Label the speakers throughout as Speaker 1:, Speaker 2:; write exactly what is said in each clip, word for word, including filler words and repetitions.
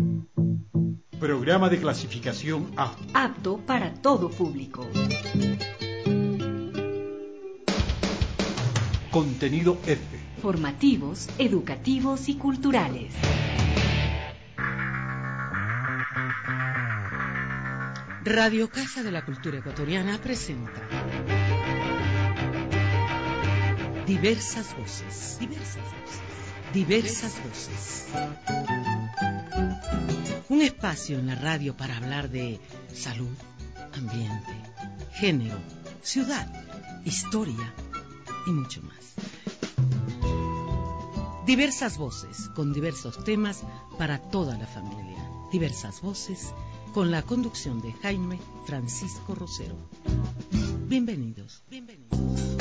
Speaker 1: Programa de clasificación A.
Speaker 2: Apto para todo público.
Speaker 1: Contenido F.
Speaker 2: Formativos, educativos y culturales.
Speaker 3: Radio Casa de la Cultura Ecuatoriana presenta Diversas Voces. Diversas Voces. Diversas Voces. Un espacio en la radio para hablar de salud, ambiente, género, ciudad, historia y mucho más. Diversas voces con diversos temas para toda la familia. Diversas voces con la conducción de Jaime Francisco Rosero. Bienvenidos, bienvenidos.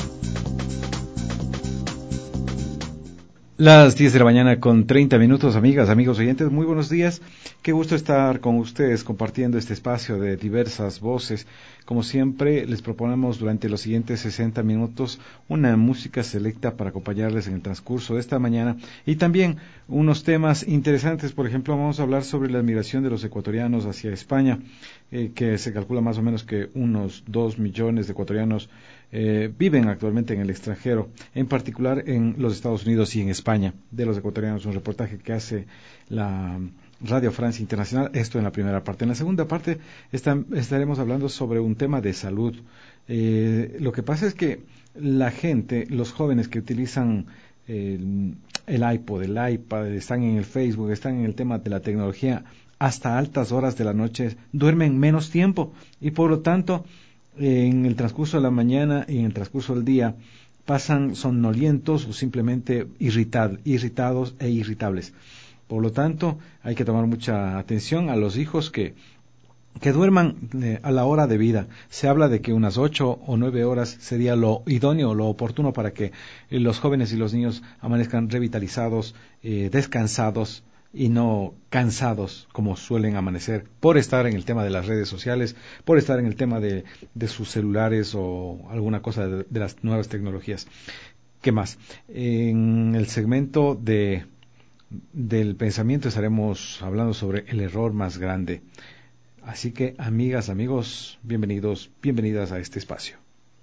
Speaker 4: Las diez de la mañana con treinta minutos, amigas, amigos oyentes, muy buenos días. Qué gusto estar con ustedes compartiendo este espacio de diversas voces. Como siempre, les proponemos durante los siguientes sesenta minutos una música selecta para acompañarles en el transcurso de esta mañana y también unos temas interesantes. Por ejemplo, vamos a hablar sobre la migración de los ecuatorianos hacia España, eh, que se calcula más o menos que unos dos millones de ecuatorianos Eh, viven actualmente en el extranjero, en particular en los Estados Unidos y en España, de los ecuatorianos, un reportaje que hace la Radio Francia Internacional, esto en la primera parte. En la segunda parte está, estaremos hablando sobre un tema de salud. Eh, lo que pasa es que la gente, los jóvenes que utilizan eh, el iPod, el iPad, están en el Facebook, están en el tema de la tecnología, hasta altas horas de la noche, duermen menos tiempo y por lo tanto en el transcurso de la mañana y en el transcurso del día pasan somnolientos o simplemente irritad, irritados e irritables. Por lo tanto, hay que tomar mucha atención a los hijos que, que duerman eh, a la hora de vida. Se habla de que unas ocho o nueve horas sería lo idóneo, lo oportuno para que eh, los jóvenes y los niños amanezcan revitalizados, eh, descansados, y no cansados como suelen amanecer por estar en el tema de las redes sociales, por estar en el tema de, de sus celulares o alguna cosa de, de las nuevas tecnologías. ¿Qué más? En el segmento de del pensamiento estaremos hablando sobre el error más grande. Así que, amigas, amigos, bienvenidos, bienvenidas a este espacio.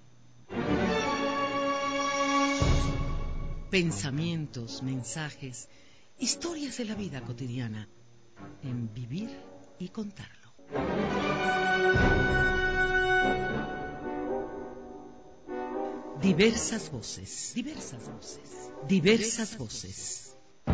Speaker 3: Pensamientos, mensajes, historias de la vida cotidiana, en Vivir y Contarlo. Diversas voces, diversas voces, diversas voces.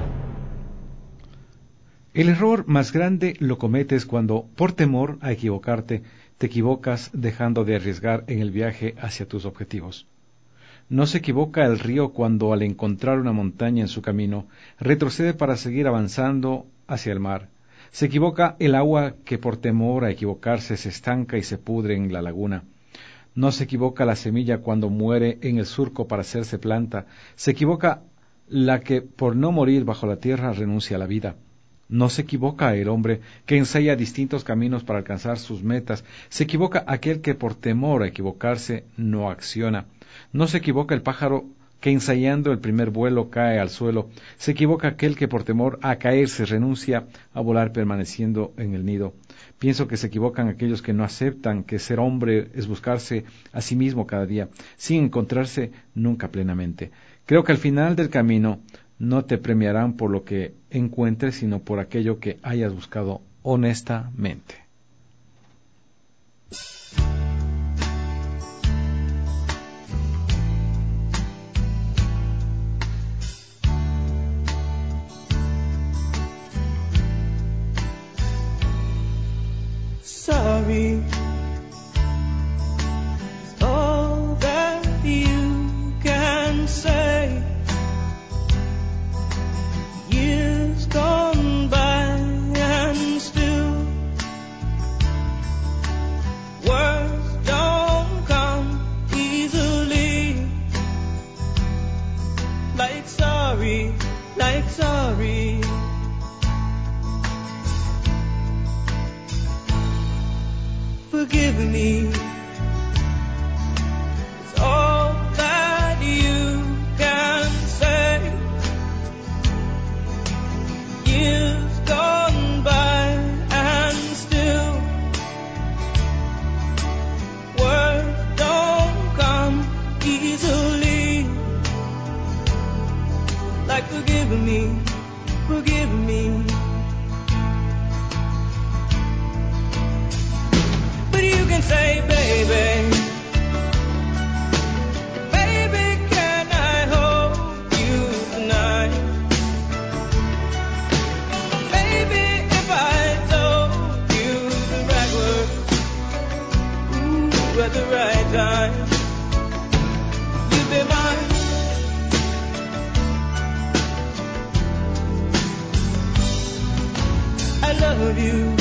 Speaker 4: El error más grande lo cometes cuando, por temor a equivocarte, te equivocas dejando de arriesgar en el viaje hacia tus objetivos. No se equivoca el río cuando, al encontrar una montaña en su camino, retrocede para seguir avanzando hacia el mar. Se equivoca el agua que, por temor a equivocarse, se estanca y se pudre en la laguna. No se equivoca la semilla cuando muere en el surco para hacerse planta. Se equivoca la que, por no morir bajo la tierra, renuncia a la vida. No se equivoca el hombre que ensaya distintos caminos para alcanzar sus metas. Se equivoca aquel que, por temor a equivocarse, no acciona. No se equivoca el pájaro que, ensayando el primer vuelo, cae al suelo. Se equivoca aquel que, por temor a caerse, renuncia a volar permaneciendo en el nido. Pienso que se equivocan aquellos que no aceptan que ser hombre es buscarse a sí mismo cada día, sin encontrarse nunca plenamente. Creo que al final del camino no te premiarán por lo que encuentres, sino por aquello que hayas buscado honestamente.
Speaker 5: Sorry, it's all that you can say. Years gone by and still words don't come easily. Like sorry, like sorry. Forgive me. It's all that you can say. Years gone by love you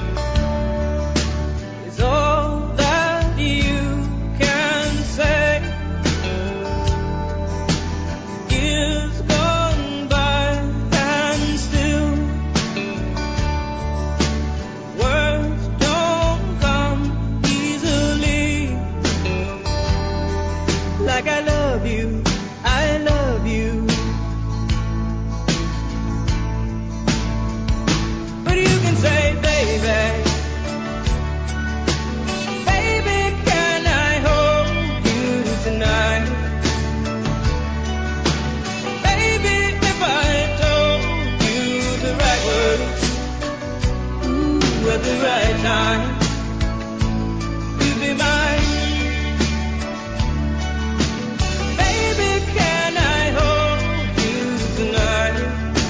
Speaker 5: is all that you can say. Years gone by and still words don't come easily. Like I love you, I love you. But you can say, baby, baby, can I hold you tonight? Baby, if I told you the right words, ooh, at the right time, you'd be mine. Baby, can I hold you tonight?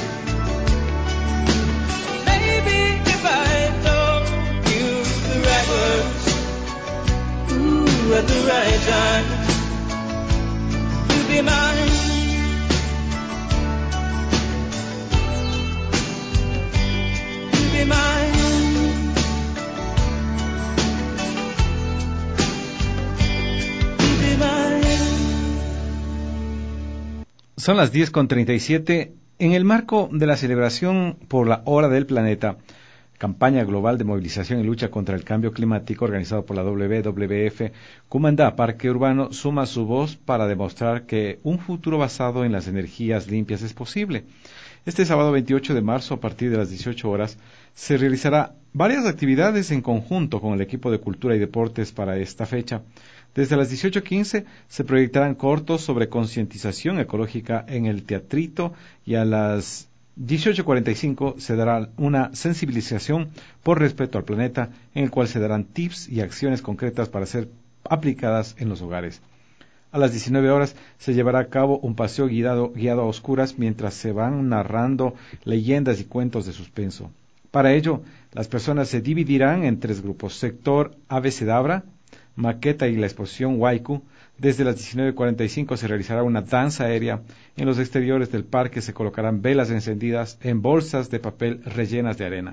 Speaker 5: Baby, if I told you the right words, ooh, at the right time, you'd be mine. You'd be mine. You'd be mine.
Speaker 4: Son las diez con treinta y siete. En el marco de la celebración por la Hora del Planeta, campaña global de movilización y lucha contra el cambio climático organizado por la W W F, Cumandá Parque Urbano suma su voz para demostrar que un futuro basado en las energías limpias es posible. Este sábado veintiocho de marzo, a partir de las dieciocho horas, se realizará varias actividades en conjunto con el equipo de Cultura y Deportes para esta fecha. Desde las dieciocho quince se proyectarán cortos sobre concientización ecológica en el Teatrito y a las dieciocho cuarenta y cinco se dará una sensibilización por respeto al planeta, en el cual se darán tips y acciones concretas para ser aplicadas en los hogares. A las diecinueve horas se llevará a cabo un paseo guiado, guiado a oscuras mientras se van narrando leyendas y cuentos de suspenso. Para ello, las personas se dividirán en tres grupos: sector Abecedabra, Maqueta y la exposición Waiku. Desde las diecinueve cuarenta y cinco se realizará una danza aérea. En los exteriores del parque se colocarán velas encendidas en bolsas de papel rellenas de arena.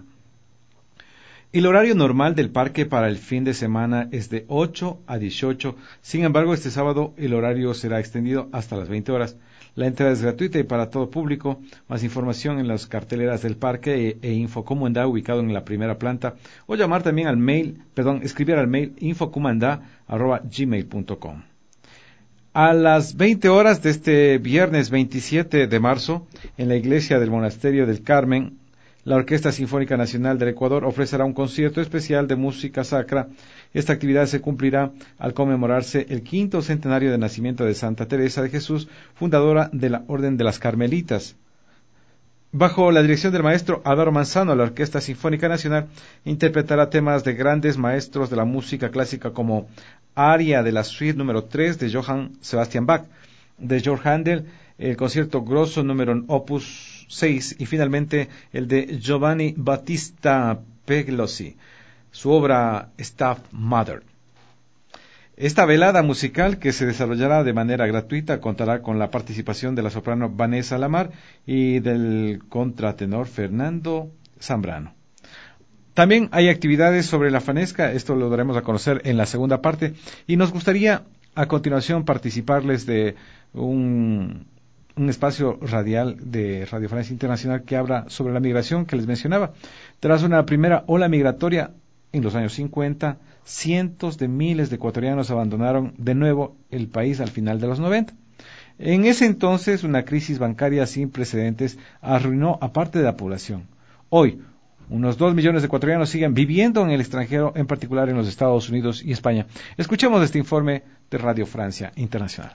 Speaker 4: El horario normal del parque para el fin de semana es de ocho a dieciocho. Sin embargo, este sábado el horario será extendido hasta las veinte horas. La entrada es gratuita y para todo público. Más información en las carteleras del parque e, e Infocumandá, ubicado en la primera planta, o llamar también al mail, perdón, escribir al mail infocumandá arroba gmail punto com. A las veinte horas de este viernes veintisiete de marzo, en la iglesia del Monasterio del Carmen, la Orquesta Sinfónica Nacional del Ecuador ofrecerá un concierto especial de música sacra. Esta actividad se cumplirá al conmemorarse el quinto centenario de nacimiento de Santa Teresa de Jesús, fundadora de la Orden de las Carmelitas. Bajo la dirección del maestro Álvaro Manzano, la Orquesta Sinfónica Nacional interpretará temas de grandes maestros de la música clásica como Aria de la Suite número tres de Johann Sebastian Bach, de Georg Handel, el concierto grosso número opus seis y finalmente el de Giovanni Battista Peglossi, su obra Staff Mother. Esta velada musical, que se desarrollará de manera gratuita, contará con la participación de la soprano Vanessa Lamar y del contratenor Fernando Zambrano. También hay actividades sobre la fanesca, esto lo daremos a conocer en la segunda parte, y nos gustaría a continuación participarles de un, un espacio radial de Radio Francia Internacional que habla sobre la migración que les mencionaba. Tras una primera ola migratoria en los años cincuenta, cientos de miles de ecuatorianos abandonaron de nuevo el país al final de los noventa. En ese entonces, una crisis bancaria sin precedentes arruinó a parte de la población. Hoy, unos dos millones de ecuatorianos siguen viviendo en el extranjero, en particular en los Estados Unidos y España. Escuchemos este informe de Radio Francia Internacional.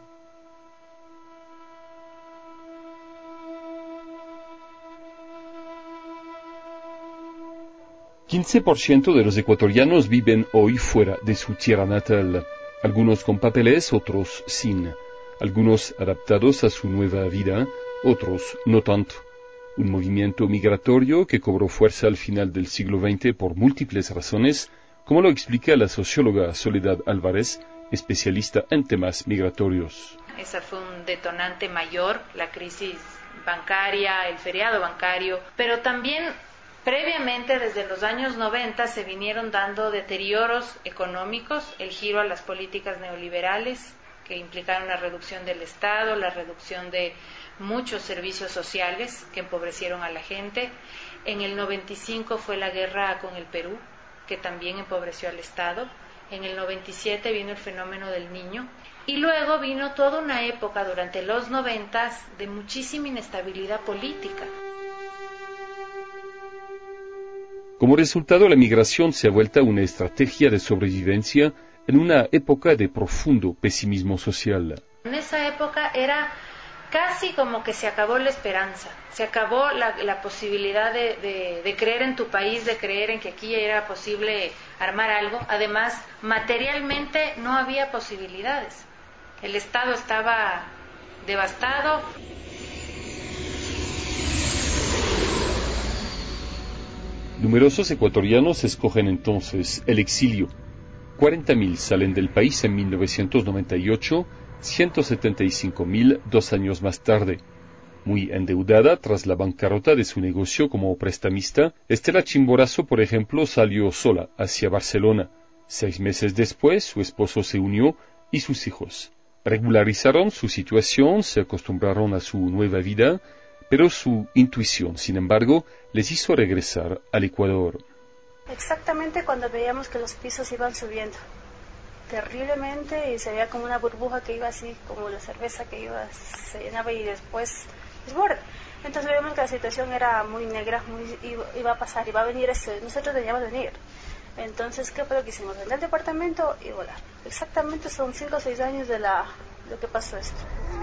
Speaker 6: quince por ciento de los ecuatorianos viven hoy fuera de su tierra natal, algunos con papeles, otros sin, algunos adaptados a su nueva vida, otros no tanto. Un movimiento migratorio que cobró fuerza al final del siglo veinte por múltiples razones, como lo explica la socióloga Soledad Álvarez, especialista en temas migratorios.
Speaker 7: Esa fue un detonante mayor, la crisis bancaria, el feriado bancario, pero también Previamente, desde los años noventa, se vinieron dando deterioros económicos, el giro a las políticas neoliberales que implicaron la reducción del Estado, la reducción de muchos servicios sociales que empobrecieron a la gente. En el noventa y cinco fue la guerra con el Perú, que también empobreció al Estado. En el noventa y siete vino el fenómeno del Niño. Y luego vino toda una época durante los noventas de muchísima inestabilidad política.
Speaker 6: Como resultado, la migración se ha vuelto una estrategia de sobrevivencia en una época de profundo pesimismo social.
Speaker 7: En esa época era casi como que se acabó la esperanza, se acabó la, la posibilidad de, de, de creer en tu país, de creer en que aquí era posible armar algo. Además, materialmente no había posibilidades. El Estado estaba devastado.
Speaker 6: Numerosos ecuatorianos escogen entonces el exilio. cuarenta mil salen del país en mil novecientos noventa y ocho, ciento setenta y cinco mil dos años más tarde. Muy endeudada tras la bancarrota de su negocio como prestamista, Estela Chimborazo, por ejemplo, salió sola hacia Barcelona. Seis meses después, su esposo se unió y sus hijos. Regularizaron su situación, se acostumbraron a su nueva vida, pero su intuición, sin embargo, les hizo regresar al Ecuador.
Speaker 8: Exactamente cuando veíamos que los pisos iban subiendo terriblemente y se veía como una burbuja que iba así, como la cerveza que iba, se llenaba y después desborde. Entonces veíamos que la situación era muy negra, muy, iba, iba a pasar, iba a venir eso, nosotros teníamos que venir. Entonces, ¿qué fue lo que hicimos? Vender el departamento y volar. Exactamente son cinco o seis años de, la, de lo que pasó esto.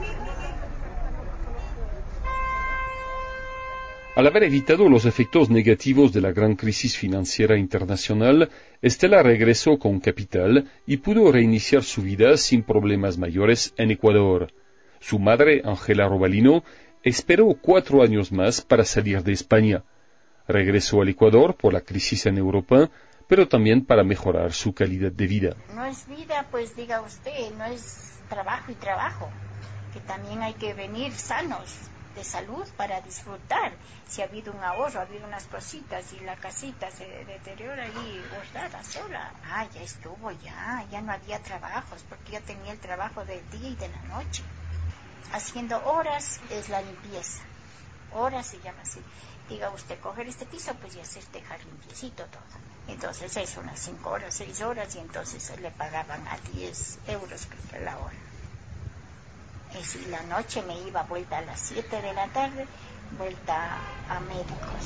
Speaker 6: Al haber evitado los efectos negativos de la gran crisis financiera internacional, Estela regresó con capital y pudo reiniciar su vida sin problemas mayores en Ecuador. Su madre, Ángela Robalino, esperó cuatro años más para salir de España. Regresó al Ecuador por la crisis en Europa, pero también para mejorar su calidad de vida.
Speaker 9: No es vida, pues diga usted, no es trabajo y trabajo, que también hay que venir sanos de salud para disfrutar. Si ha habido un ahorro, ha habido unas cositas y la casita se deteriora ahí guardada sola. Ah, ya estuvo, ya, ya no había trabajos, porque ya tenía el trabajo del día y de la noche. Haciendo horas es la limpieza, horas se llama así. Diga usted, coger este piso, pues ya se dejar limpiecito todo. Entonces es unas cinco horas, seis horas, y entonces le pagaban a diez euros creo que la hora. Y si la noche me iba vuelta a las siete de la tarde, vuelta a médicos.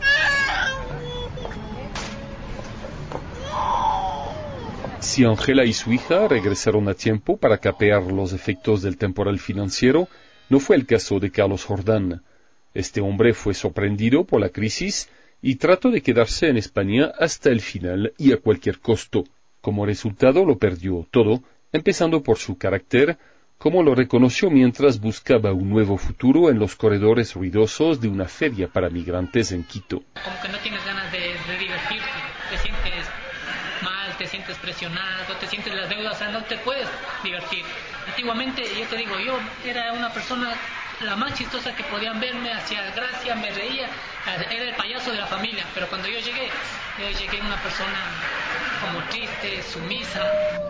Speaker 6: Si Ángela y su hija regresaron a tiempo para capear los efectos del temporal financiero, no fue el caso de Carlos Jordán. Este hombre fue sorprendido por la crisis y trató de quedarse en España hasta el final y a cualquier costo. Como resultado lo perdió todo, empezando por su carácter, como lo reconoció mientras buscaba un nuevo futuro en los corredores ruidosos de una feria para migrantes en Quito.
Speaker 10: Como que no tienes ganas de, de divertirte, te sientes mal, te sientes presionado, te sientes las deudas, o sea, no te puedes divertir. Antiguamente, yo te digo, yo era una persona la más chistosa que podían verme, hacía gracia, me reía, era el payaso de la familia, pero cuando yo llegué, yo llegué una persona como triste, sumisa.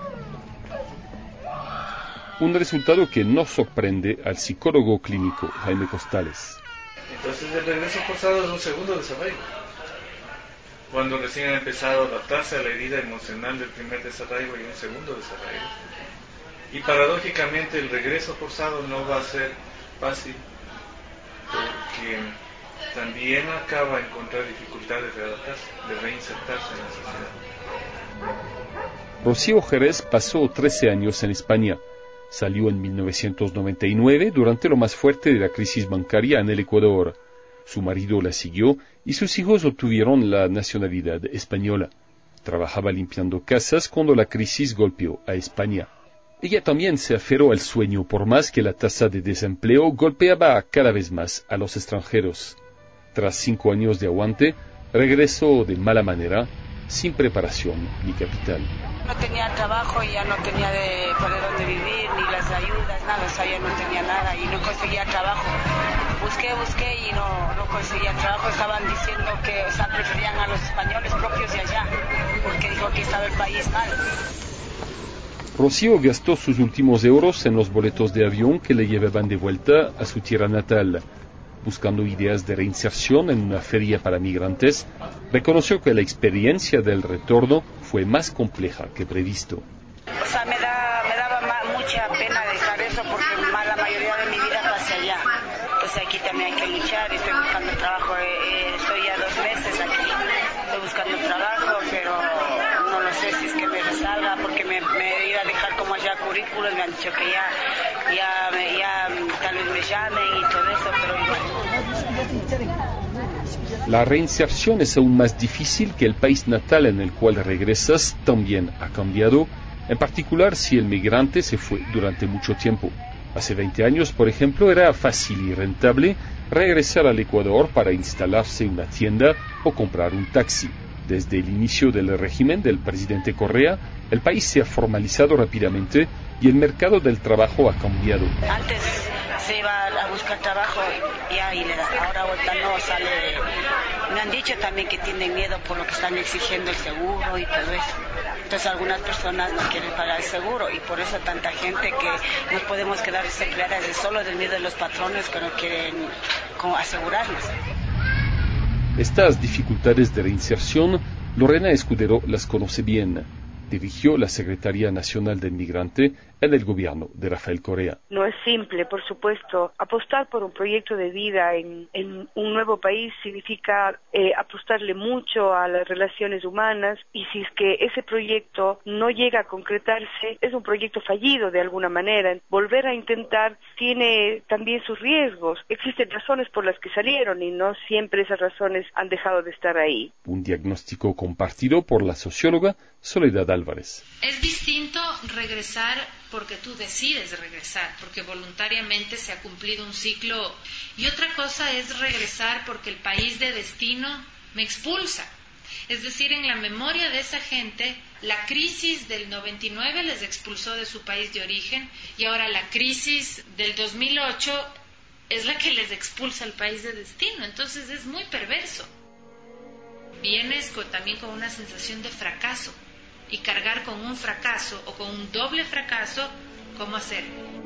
Speaker 6: Un resultado que no sorprende al psicólogo clínico Jaime Costales.
Speaker 11: Entonces el regreso forzado es un segundo desarraigo. Cuando recién ha empezado a adaptarse a la herida emocional del primer desarraigo y un segundo desarraigo. Y paradójicamente el regreso forzado no va a ser fácil porque también acaba a encontrar dificultades de adaptarse, de reinsertarse en la sociedad.
Speaker 6: Rocío Jerez pasó trece años en España. Salió en mil novecientos noventa y nueve durante lo más fuerte de la crisis bancaria en el Ecuador. Su marido la siguió y sus hijos obtuvieron la nacionalidad española. Trabajaba limpiando casas cuando la crisis golpeó a España. Ella también se aferró al sueño por más que la tasa de desempleo golpeaba cada vez más a los extranjeros. Tras cinco años de aguante, regresó de mala manera, sin preparación ni capital.
Speaker 12: No tenía trabajo y ya no tenía de por dónde vivir, ni las ayudas, nada, o sea, ya no tenía nada y no conseguía trabajo. busqué, busqué y no, no conseguía trabajo. Estaban diciendo que, o sea, preferían a los españoles propios de allá, porque dijo que estaba el país mal.
Speaker 6: Rocío gastó sus últimos euros en los boletos de avión que le llevaban de vuelta a su tierra natal. Buscando ideas de reinserción en una feria para migrantes, reconoció que la experiencia del retorno fue más compleja que previsto.
Speaker 12: O sea, me, da, me daba ma- mucha pena dejar eso porque más la mayoría de mi vida pasé allá. Entonces aquí también hay que luchar, estoy buscando trabajo, eh, eh, estoy ya dos meses aquí, estoy buscando trabajo, pero no lo sé si es que me resalga porque me, me iba a dejar como allá currículos, me han dicho que ya, ya, me, ya tal vez me llamen y todo eso, pero igual.
Speaker 6: La reinserción es aún más difícil que el país natal en el cual regresas también ha cambiado, en particular si el migrante se fue durante mucho tiempo. Hace veinte años, por ejemplo, era fácil y rentable regresar al Ecuador para instalarse una tienda o comprar un taxi. Desde el inicio del régimen del presidente Correa, el país se ha formalizado rápidamente y el mercado del trabajo ha cambiado.
Speaker 12: Antes se iba a buscar trabajo ya, y ahora ahorita no sale. Me han dicho también que tienen miedo por lo que están exigiendo el seguro y todo eso. Entonces algunas personas no quieren pagar el seguro y por eso tanta gente que nos podemos quedar desempleadas es solo del miedo de los patrones que no quieren asegurarnos.
Speaker 6: Estas dificultades de reinserción, Lorena Escudero las conoce bien. Dirigió la Secretaría Nacional del Migrante en el gobierno de Rafael Correa.
Speaker 13: No es simple, por supuesto. Apostar por un proyecto de vida en, en un nuevo país significa eh, apostarle mucho a las relaciones humanas, y si es que ese proyecto no llega a concretarse, es un proyecto fallido de alguna manera. Volver a intentar tiene también sus riesgos. Existen razones por las que salieron y no siempre esas razones han dejado de estar ahí.
Speaker 6: Un diagnóstico compartido por la socióloga Soledad Álvarez.
Speaker 7: Es distinto regresar porque tú decides regresar, porque voluntariamente se ha cumplido un ciclo, y otra cosa es regresar porque el país de destino me expulsa. Es decir, en la memoria de esa gente, la crisis del noventa y nueve les expulsó de su país de origen, y ahora la crisis del dos mil ocho es la que les expulsa al país de destino. Entonces es muy perverso. Vienes con, también con una sensación de fracaso, y cargar con un fracaso o con un doble fracaso, ¿cómo hacer?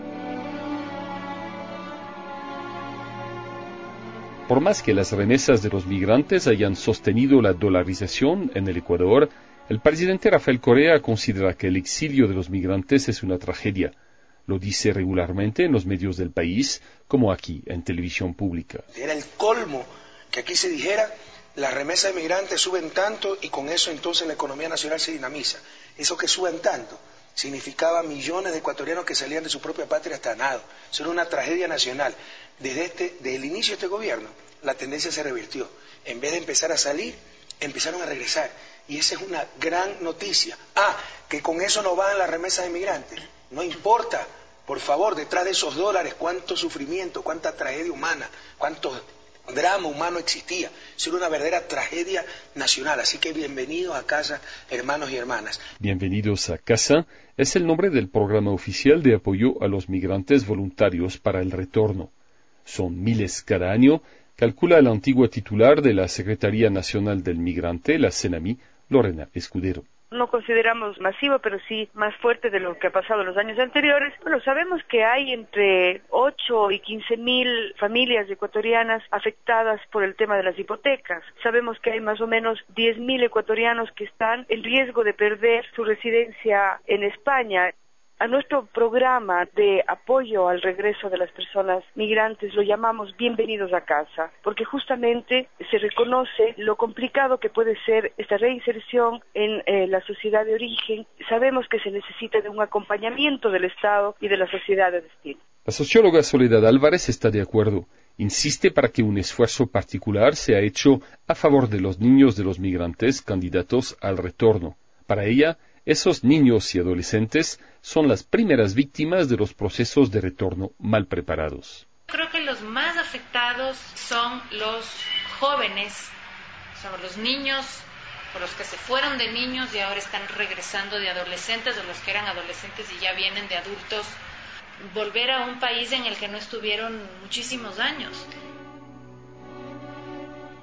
Speaker 6: Por más que las remesas de los migrantes hayan sostenido la dolarización en el Ecuador, el presidente Rafael Correa considera que el exilio de los migrantes es una tragedia. Lo dice regularmente en los medios del país, como aquí en televisión pública.
Speaker 14: Era el colmo que aquí se dijera: las remesas de migrantes suben tanto y con eso entonces la economía nacional se dinamiza. Eso que suben tanto significaba millones de ecuatorianos que salían de su propia patria hasta nada. Eso era una tragedia nacional. Desde, este, desde el inicio de este gobierno, la tendencia se revirtió. En vez de empezar a salir, empezaron a regresar. Y esa es una gran noticia. Ah, que con eso no van las remesas de migrantes. No importa, por favor, detrás de esos dólares, cuánto sufrimiento, cuánta tragedia humana, cuántos drama humano existía. Eso era una verdadera tragedia nacional. Así que bienvenidos a casa, hermanos y hermanas.
Speaker 6: Bienvenidos a casa es el nombre del programa oficial de apoyo a los migrantes voluntarios para el retorno. Son miles cada año, calcula la antigua titular de la Secretaría Nacional del Migrante, la CENAMI, Lorena Escudero.
Speaker 13: No consideramos masivo, pero sí más fuerte de lo que ha pasado en los años anteriores. Bueno, sabemos que hay entre ocho y quince mil familias ecuatorianas afectadas por el tema de las hipotecas. Sabemos que hay más o menos diez mil ecuatorianos que están en riesgo de perder su residencia en España. A nuestro programa de apoyo al regreso de las personas migrantes lo llamamos Bienvenidos a Casa, porque justamente se reconoce lo complicado que puede ser esta reinserción en eh, la sociedad de origen. Sabemos que se necesita de un acompañamiento del Estado y de la sociedad de destino.
Speaker 6: La socióloga Soledad Álvarez está de acuerdo. Insiste para que un esfuerzo particular sea hecho a favor de los niños de los migrantes candidatos al retorno. Para ella, esos niños y adolescentes son las primeras víctimas de los procesos de retorno mal preparados.
Speaker 7: Creo que los más afectados son los jóvenes, o sea, los niños, o los que se fueron de niños y ahora están regresando de adolescentes, o los que eran adolescentes y ya vienen de adultos, volver a un país en el que no estuvieron muchísimos años.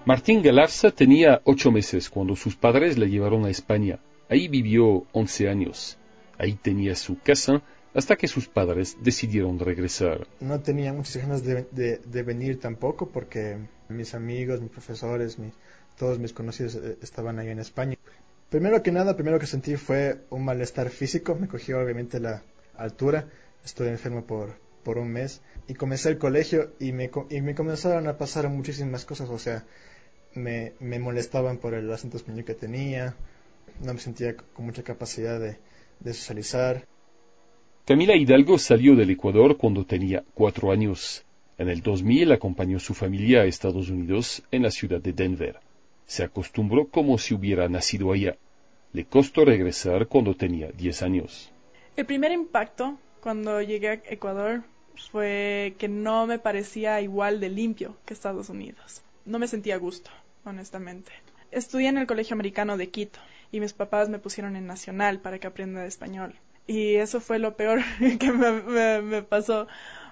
Speaker 6: Martín Galarza tenía ocho meses cuando sus padres le llevaron a España. Ahí vivió once años. Ahí tenía su casa hasta que sus padres decidieron regresar.
Speaker 15: No tenía muchas ganas de, de, de venir tampoco porque mis amigos, mis profesores, mis, todos mis conocidos estaban ahí en España. Primero que nada, primero que sentí fue un malestar físico. Me cogió obviamente la altura. Estuve enfermo por, por un mes. Y comencé el colegio y me, y me comenzaron a pasar muchísimas cosas. O sea, me, me molestaban por el acento español que tenía. No me sentía con mucha capacidad de, de socializar.
Speaker 6: Camila Hidalgo salió del Ecuador cuando tenía cuatro años. En el dos mil acompañó su familia a Estados Unidos en la ciudad de Denver. Se acostumbró como si hubiera nacido allá. Le costó regresar cuando tenía diez años.
Speaker 16: El primer impacto cuando llegué a Ecuador fue que no me parecía igual de limpio que Estados Unidos. No me sentía a gusto, honestamente. Estudié en el Colegio Americano de Quito y mis papás me pusieron en Nacional para que aprenda español. Y eso fue lo peor que me, me, me pasó,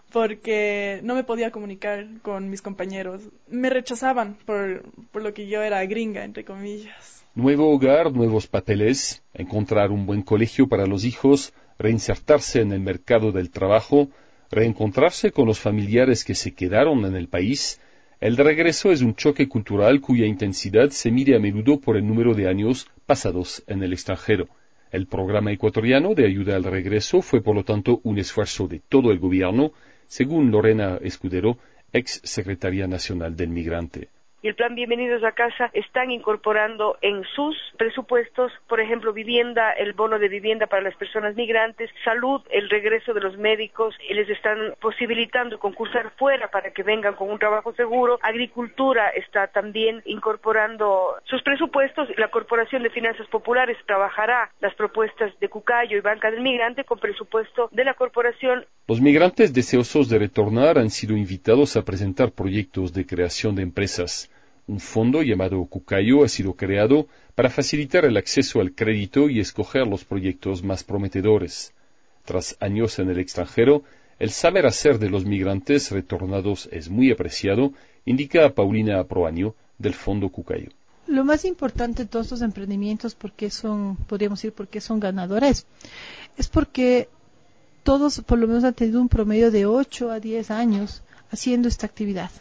Speaker 16: porque no me podía comunicar con mis compañeros. Me rechazaban por, por lo que yo era gringa, entre comillas.
Speaker 6: Nuevo hogar, nuevos papeles, encontrar un buen colegio para los hijos, reinsertarse en el mercado del trabajo, reencontrarse con los familiares que se quedaron en el país. El regreso es un choque cultural cuya intensidad se mide a menudo por el número de años pasados en el extranjero. El programa ecuatoriano de ayuda al regreso fue, por lo tanto, un esfuerzo de todo el gobierno, según Lorena Escudero, ex secretaria nacional del migrante.
Speaker 13: Y el plan Bienvenidos a Casa están incorporando en sus presupuestos, por ejemplo, vivienda, el bono de vivienda para las personas migrantes, salud, el regreso de los médicos, y les están posibilitando concursar fuera para que vengan con un trabajo seguro. Agricultura está también incorporando sus presupuestos. La Corporación de Finanzas Populares trabajará las propuestas de Cucayo y Banca del Migrante con presupuesto de la corporación.
Speaker 6: Los migrantes deseosos de retornar han sido invitados a presentar proyectos de creación de empresas. Un fondo llamado Cucayo ha sido creado para facilitar el acceso al crédito y escoger los proyectos más prometedores. Tras años en el extranjero, el saber hacer de los migrantes retornados es muy apreciado, indica Paulina Proaño, del Fondo Cucayo.
Speaker 17: Lo más importante de todos estos emprendimientos, porque son, podríamos decir, porque son ganadores, es porque todos por lo menos han tenido un promedio de ocho a diez años haciendo esta actividad.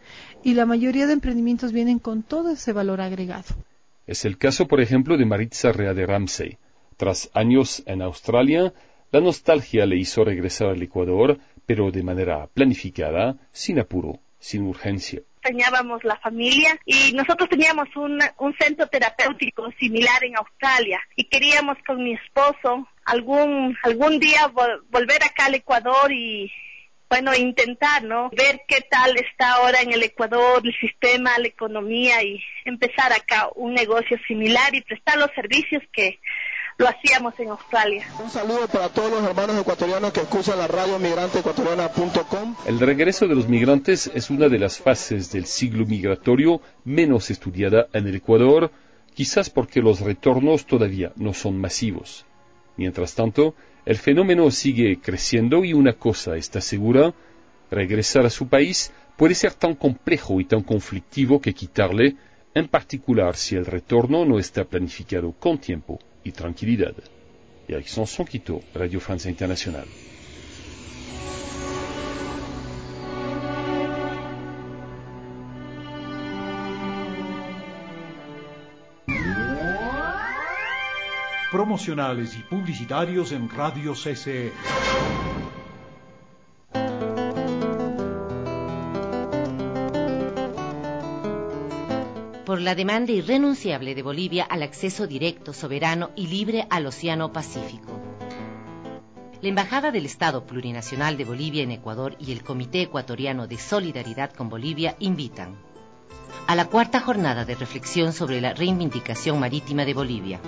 Speaker 17: Y la mayoría de emprendimientos vienen con todo ese valor agregado.
Speaker 6: Es el caso, por ejemplo, de Maritza Rea de Ramsey. Tras años en Australia, la nostalgia le hizo regresar al Ecuador, pero de manera planificada, sin apuro, sin urgencia.
Speaker 18: Extrañábamos la familia y nosotros teníamos un, un centro terapéutico similar en Australia y queríamos con mi esposo algún, algún día vol- volver acá al Ecuador y... Bueno, intentar, ¿no? Ver qué tal está ahora en el Ecuador el sistema, la economía y empezar acá un negocio similar y prestar los servicios que lo hacíamos en Australia.
Speaker 19: Un saludo para todos los hermanos ecuatorianos que escuchan la radio migrante ecuatoriana punto com.
Speaker 6: El regreso de los migrantes es una de las fases del ciclo migratorio menos estudiada en el Ecuador, quizás porque los retornos todavía no son masivos. Mientras tanto, el fenómeno sigue creciendo y una cosa está segura: regresar a su país puede ser tan complejo y tan conflictivo que quitarle, en particular si el retorno no está planificado con tiempo y tranquilidad. Eric Sanson, Quito, Radio Francia Internacional.
Speaker 1: Promocionales y publicitarios en Radio C C E.
Speaker 2: Por la demanda irrenunciable de Bolivia al acceso directo, soberano y libre al Océano Pacífico. La Embajada del Estado Plurinacional de Bolivia en Ecuador y el Comité Ecuatoriano de Solidaridad con Bolivia invitan a la cuarta jornada de reflexión sobre la reivindicación marítima de Bolivia.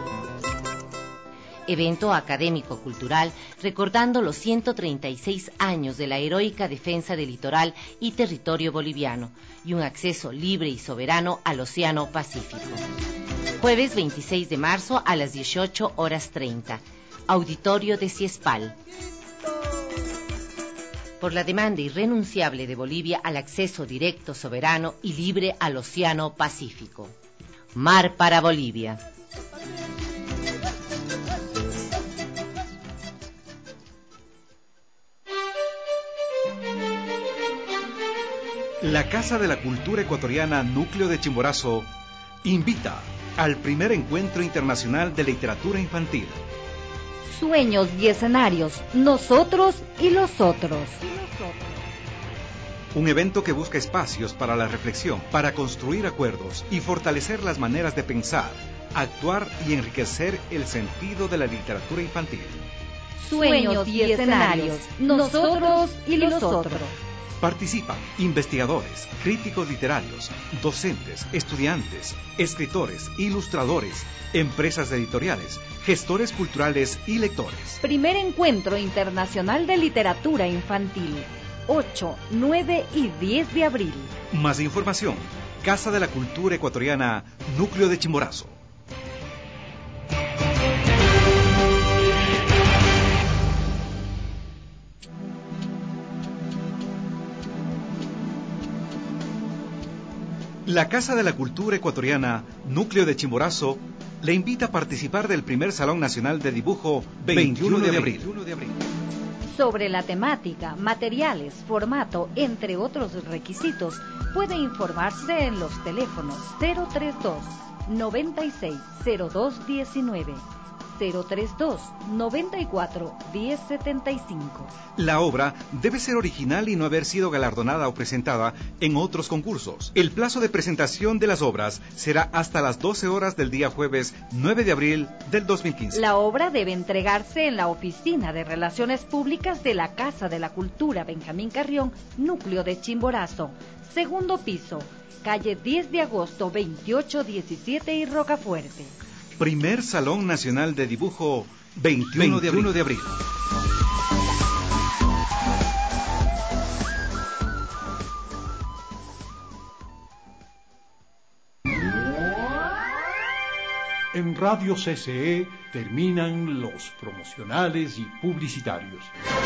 Speaker 2: Evento académico-cultural recordando los ciento treinta y seis años de la heroica defensa del litoral y territorio boliviano y un acceso libre y soberano al Océano Pacífico. Jueves veintiséis de marzo a las dieciocho horas treinta. Auditorio de Ciespal. por la demanda irrenunciable de Bolivia al acceso directo, soberano y libre al Océano Pacífico. Mar para Bolivia.
Speaker 1: La Casa de la Cultura Ecuatoriana Núcleo de Chimborazo invita al primer encuentro internacional de literatura infantil.
Speaker 20: Sueños y escenarios, nosotros y los otros.
Speaker 1: Un evento que busca espacios para la reflexión, para construir acuerdos y fortalecer las maneras de pensar, actuar y enriquecer el sentido de la literatura infantil.
Speaker 20: Sueños y escenarios, nosotros y los otros.
Speaker 1: Participan investigadores, críticos literarios, docentes, estudiantes, escritores, ilustradores, empresas editoriales, gestores culturales y lectores.
Speaker 20: Primer Encuentro Internacional de Literatura Infantil, ocho, nueve y diez de abril.
Speaker 1: Más información, Casa de la Cultura Ecuatoriana, Núcleo de Chimborazo. La Casa de la Cultura Ecuatoriana, Núcleo de Chimborazo, le invita a participar del primer Salón Nacional de Dibujo veintiuno de abril.
Speaker 20: Sobre la temática, materiales, formato, entre otros requisitos, puede informarse en los teléfonos cero treinta y dos, noventa y seis, cero dos diecinueve, cero treinta y dos, noventa y cuatro, diez setenta y cinco.
Speaker 1: La obra debe ser original y no haber sido galardonada o presentada en otros concursos. El plazo de presentación de las obras será hasta las doce horas del día jueves nueve de abril del dos mil quince.
Speaker 20: La obra debe entregarse en la Oficina de Relaciones Públicas de la Casa de la Cultura Benjamín Carrión, Núcleo de Chimborazo, segundo piso, calle diez de agosto, veintiocho diecisiete y Rocafuerte.
Speaker 1: Primer Salón Nacional de Dibujo veintiuno de abril. De abril.
Speaker 21: En Radio C C E terminan los promocionales y publicitarios.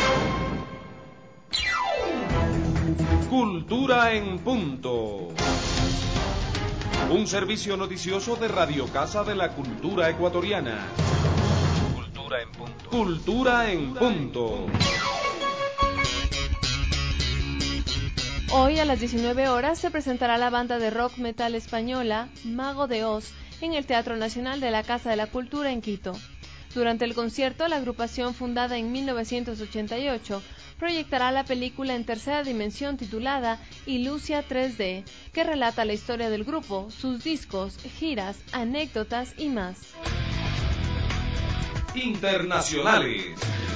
Speaker 22: Cultura en punto. Un servicio noticioso de Radio Casa de la Cultura Ecuatoriana. Cultura en punto. Cultura en punto.
Speaker 23: Hoy a las diecinueve horas se presentará la banda de rock metal española Mago de Oz en el Teatro Nacional de la Casa de la Cultura en Quito. Durante el concierto, la agrupación, fundada en mil novecientos ochenta y ocho, proyectará la película en tercera dimensión titulada Ilusia tres D, que relata la historia del grupo, sus discos, giras, anécdotas y más.
Speaker 22: Internacionales.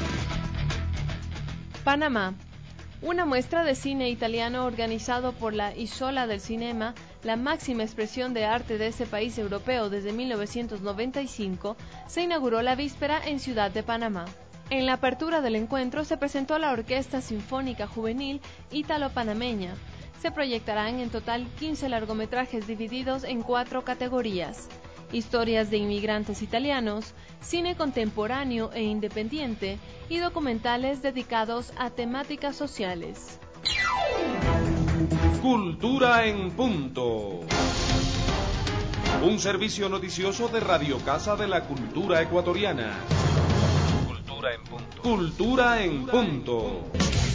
Speaker 23: Panamá. Una muestra de cine italiano organizado por la Isola del Cinema, la máxima expresión de arte de ese país europeo desde mil novecientos noventa y cinco, se inauguró la víspera en Ciudad de Panamá. En la apertura del encuentro se presentó la Orquesta Sinfónica Juvenil Ítalo-Panameña. Se proyectarán en total quince largometrajes divididos en cuatro categorías: historias de inmigrantes italianos, cine contemporáneo e independiente y documentales dedicados a temáticas sociales.
Speaker 22: Cultura en punto. Un servicio noticioso de Radio Casa de la Cultura Ecuatoriana. Cultura en punto. Cultura en punto.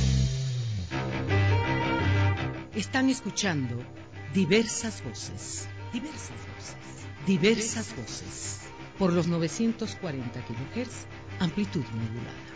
Speaker 3: Están escuchando diversas voces. Diversas voces. Diversas voces. Por los novecientos cuarenta kilohertz, amplitud modulada.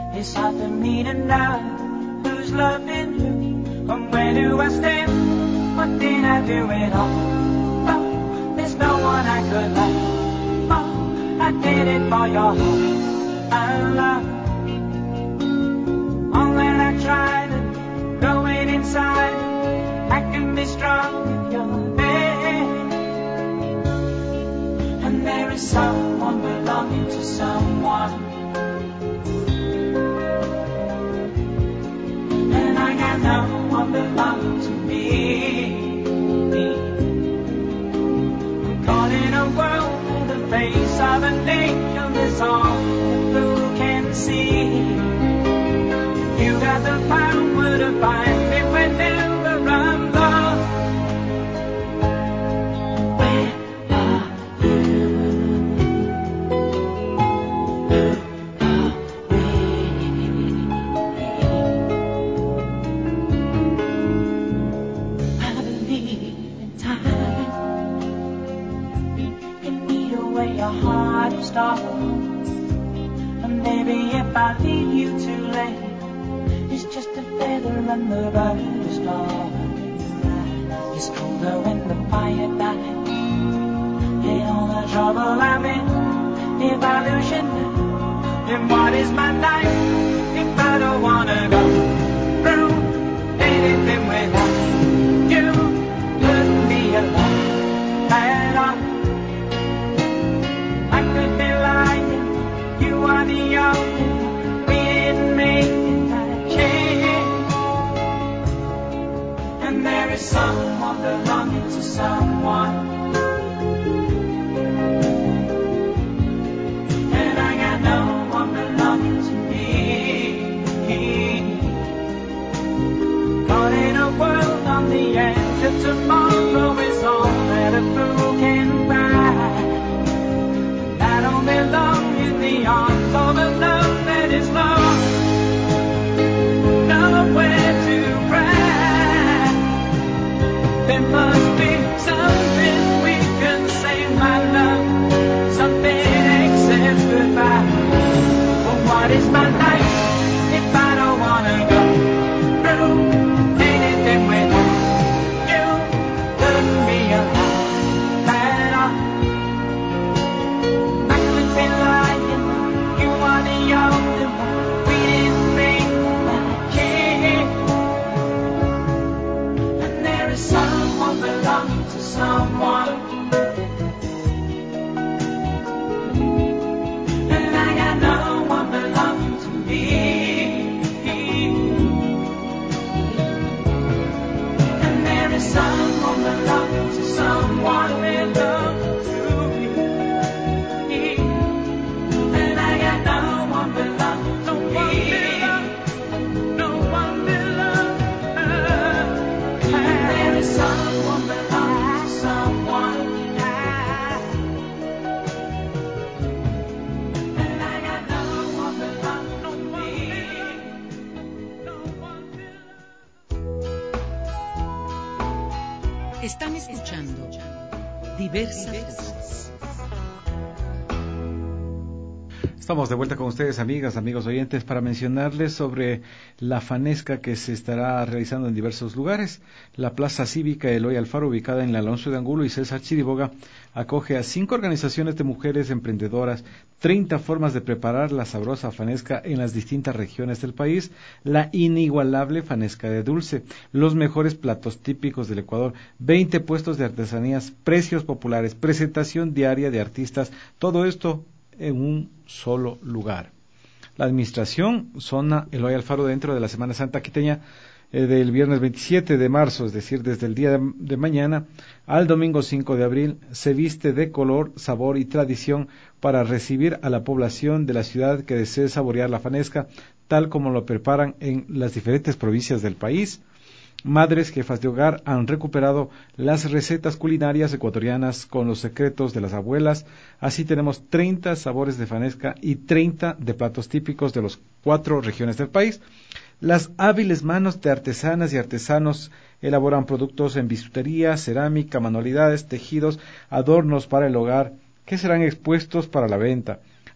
Speaker 5: It's hard for me to know who's loving who and where do I stand. what did I do at all? Oh, there's no one I could love. Oh, I did it for your heart. I love. All that I try to throw it inside. I can be strong if you're there. And there is someone belonging to someone. And I got no one belonging to me. I'm caught in a world where the face of an angel is all who can see. You got the power to find me whenever I'm lost. Where are you? I believe in time. You need a way your heart is stalled. And maybe if I leave you too late, it's just a feather and the bird is gone. It's colder when the fire dies. And all the trouble I'm in, if I lose you now, then what is my life if I don't wanna go through anything without you? Couldn't be alive at all. I could be lying, you are the only one. We didn't make it that change. And there is someone belonging to someone. And I got no one belonging to me. Caught in a world on the edge of tomorrow is all that a fool can find. I don't belong in the arms of a love that is lost. Nowhere to cry. There must be something we can say, my love. Something except goodbye. But what is my life if I don't wanna go through anything without you? Couldn't be alive at all. I could be lying, you are the only one. We didn't make that change. And there is someone belonging to someone. And I got no one belonging to me. And there is someone belonging to someone belonging to me. And I got no one belonging to me. No one belongs. And there is someone belonging to someone. And I got no one belonging to me. No one belongs.
Speaker 3: Están escuchando Diversas Voces.
Speaker 1: Estamos de vuelta con ustedes, amigas, amigos oyentes, para mencionarles sobre la fanesca que se estará realizando en diversos lugares. La Plaza Cívica Eloy Alfaro, ubicada en la Alonso de Angulo y César Chiriboga, acoge a cinco organizaciones de mujeres emprendedoras, treinta formas de preparar la sabrosa fanesca en las distintas regiones del país, la inigualable fanesca de dulce, los mejores platos típicos del Ecuador, veinte puestos de artesanías, precios populares, presentación diaria de artistas, todo esto en un solo lugar. La administración zona Eloy Alfaro, dentro de la Semana Santa quiteña, eh, del viernes veintisiete de marzo, es decir, desde el día de, de mañana al domingo cinco de abril, se viste de color, sabor y tradición para recibir a la población de la ciudad que desee saborear la fanesca, tal como lo preparan en las diferentes provincias del país. Madres, jefas de hogar han recuperado las recetas culinarias ecuatorianas con los secretos de las abuelas. Así tenemos treinta sabores de fanesca y treinta de platos típicos de las cuatro regiones del país. Las hábiles manos de artesanas y artesanos elaboran productos en bisutería, cerámica, manualidades, tejidos, adornos para el hogar, que serán expuestos para la venta.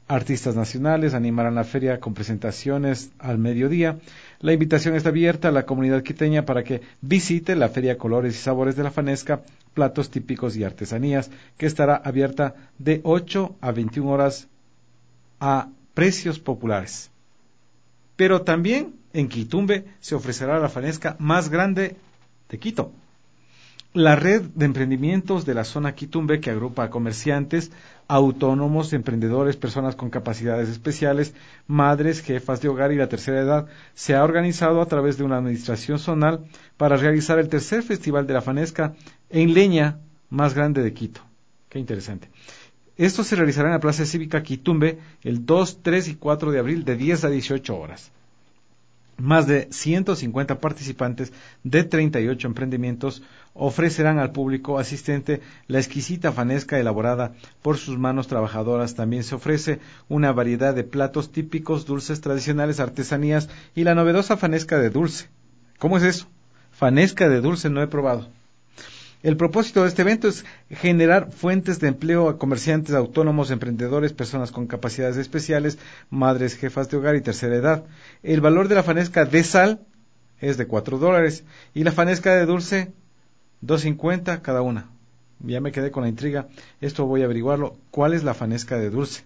Speaker 4: Artistas nacionales animarán la feria con presentaciones al mediodía. La invitación está abierta a la comunidad quiteña para que visite la Feria Colores y Sabores de la Fanesca, platos típicos y artesanías, que estará abierta de ocho a veintiuna horas a precios populares. Pero también en Quitumbe se ofrecerá la fanesca más grande de Quito. La red de emprendimientos de la zona Quitumbe, que agrupa a comerciantes, autónomos, emprendedores, personas con capacidades especiales, madres, jefas de hogar y la tercera edad, se ha organizado a través de una administración zonal para realizar el tercer festival de la fanesca en leña más grande de Quito. Qué interesante. Esto se realizará en la Plaza Cívica Quitumbe el dos, tres y cuatro de abril de diez a dieciocho horas. Más de ciento cincuenta participantes de treinta y ocho emprendimientos ofrecerán al público asistente la exquisita fanesca elaborada por sus manos trabajadoras. También se ofrece una variedad de platos típicos, dulces tradicionales, artesanías y la novedosa fanesca de dulce. ¿Cómo es eso? Fanesca de dulce no he probado. El propósito de este evento es generar fuentes de empleo a comerciantes, autónomos, emprendedores, personas con capacidades especiales, madres, jefas de hogar y tercera edad. El valor de la fanesca de sal es de cuatro dólares y la fanesca de dulce, dos cincuenta cada una. Ya me quedé con la intriga. Esto voy a averiguarlo. ¿Cuál es la fanesca de dulce?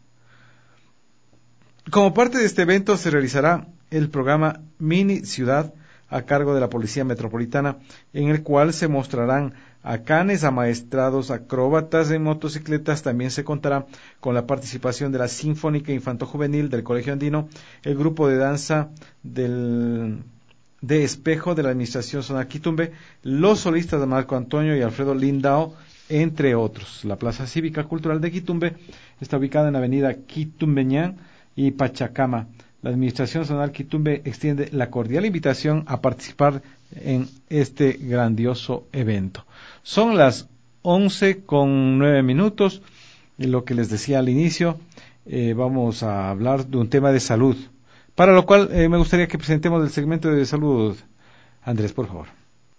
Speaker 4: Como parte de este evento se realizará el programa Mini Ciudad a cargo de la Policía Metropolitana, en el cual se mostrarán a canes amaestrados, acróbatas en motocicletas. También se contará con la participación de la Sinfónica Infanto-Juvenil del Colegio Andino, el grupo de danza del, de Espejo de la Administración Zonal Quitumbe, los solistas de Marco Antonio y Alfredo Lindao, entre otros. La Plaza Cívica Cultural de Quitumbe está ubicada en la avenida Quitumbeñán y Pachacama. La Administración Zonal Quitumbe extiende la cordial invitación a participar en este grandioso evento. Son las once con nueve minutos, y lo que les decía al inicio, eh, vamos a hablar de un tema de salud, para lo cual eh, me gustaría que presentemos el segmento de salud. Andrés, por favor.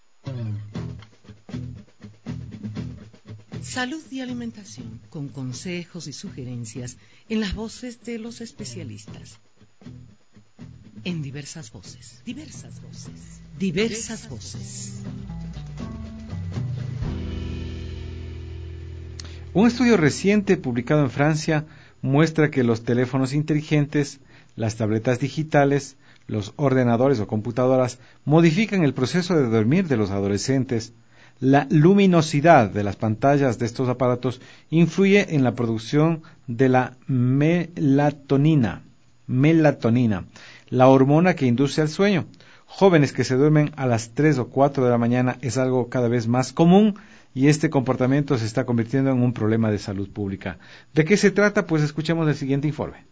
Speaker 3: Salud y alimentación, con consejos y sugerencias en las voces de los especialistas. En diversas voces, diversas voces, diversas voces.
Speaker 4: Un estudio reciente publicado en Francia muestra que los teléfonos inteligentes, las tabletas digitales, los ordenadores o computadoras modifican el proceso de dormir de los adolescentes. La luminosidad de las pantallas de estos aparatos influye en la producción de la melatonina, melatonina, la hormona que induce al sueño. Jóvenes que se duermen a las tres o cuatro de la mañana es algo cada vez más común y este comportamiento se está convirtiendo en un problema de salud pública. ¿De qué se trata? Pues escuchemos el siguiente informe.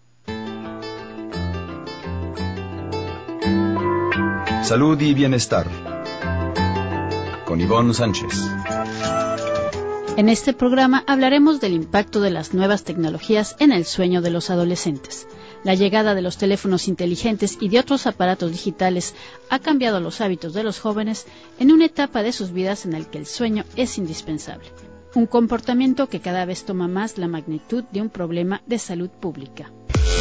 Speaker 8: Salud y bienestar, con Ivonne Sánchez.
Speaker 9: En este programa hablaremos del impacto de las nuevas tecnologías en el sueño de los adolescentes. La llegada de los teléfonos inteligentes y de otros aparatos digitales ha cambiado los hábitos de los jóvenes en una etapa de sus vidas en la que el sueño es indispensable. Un comportamiento que cada vez toma más la magnitud de un problema de salud pública.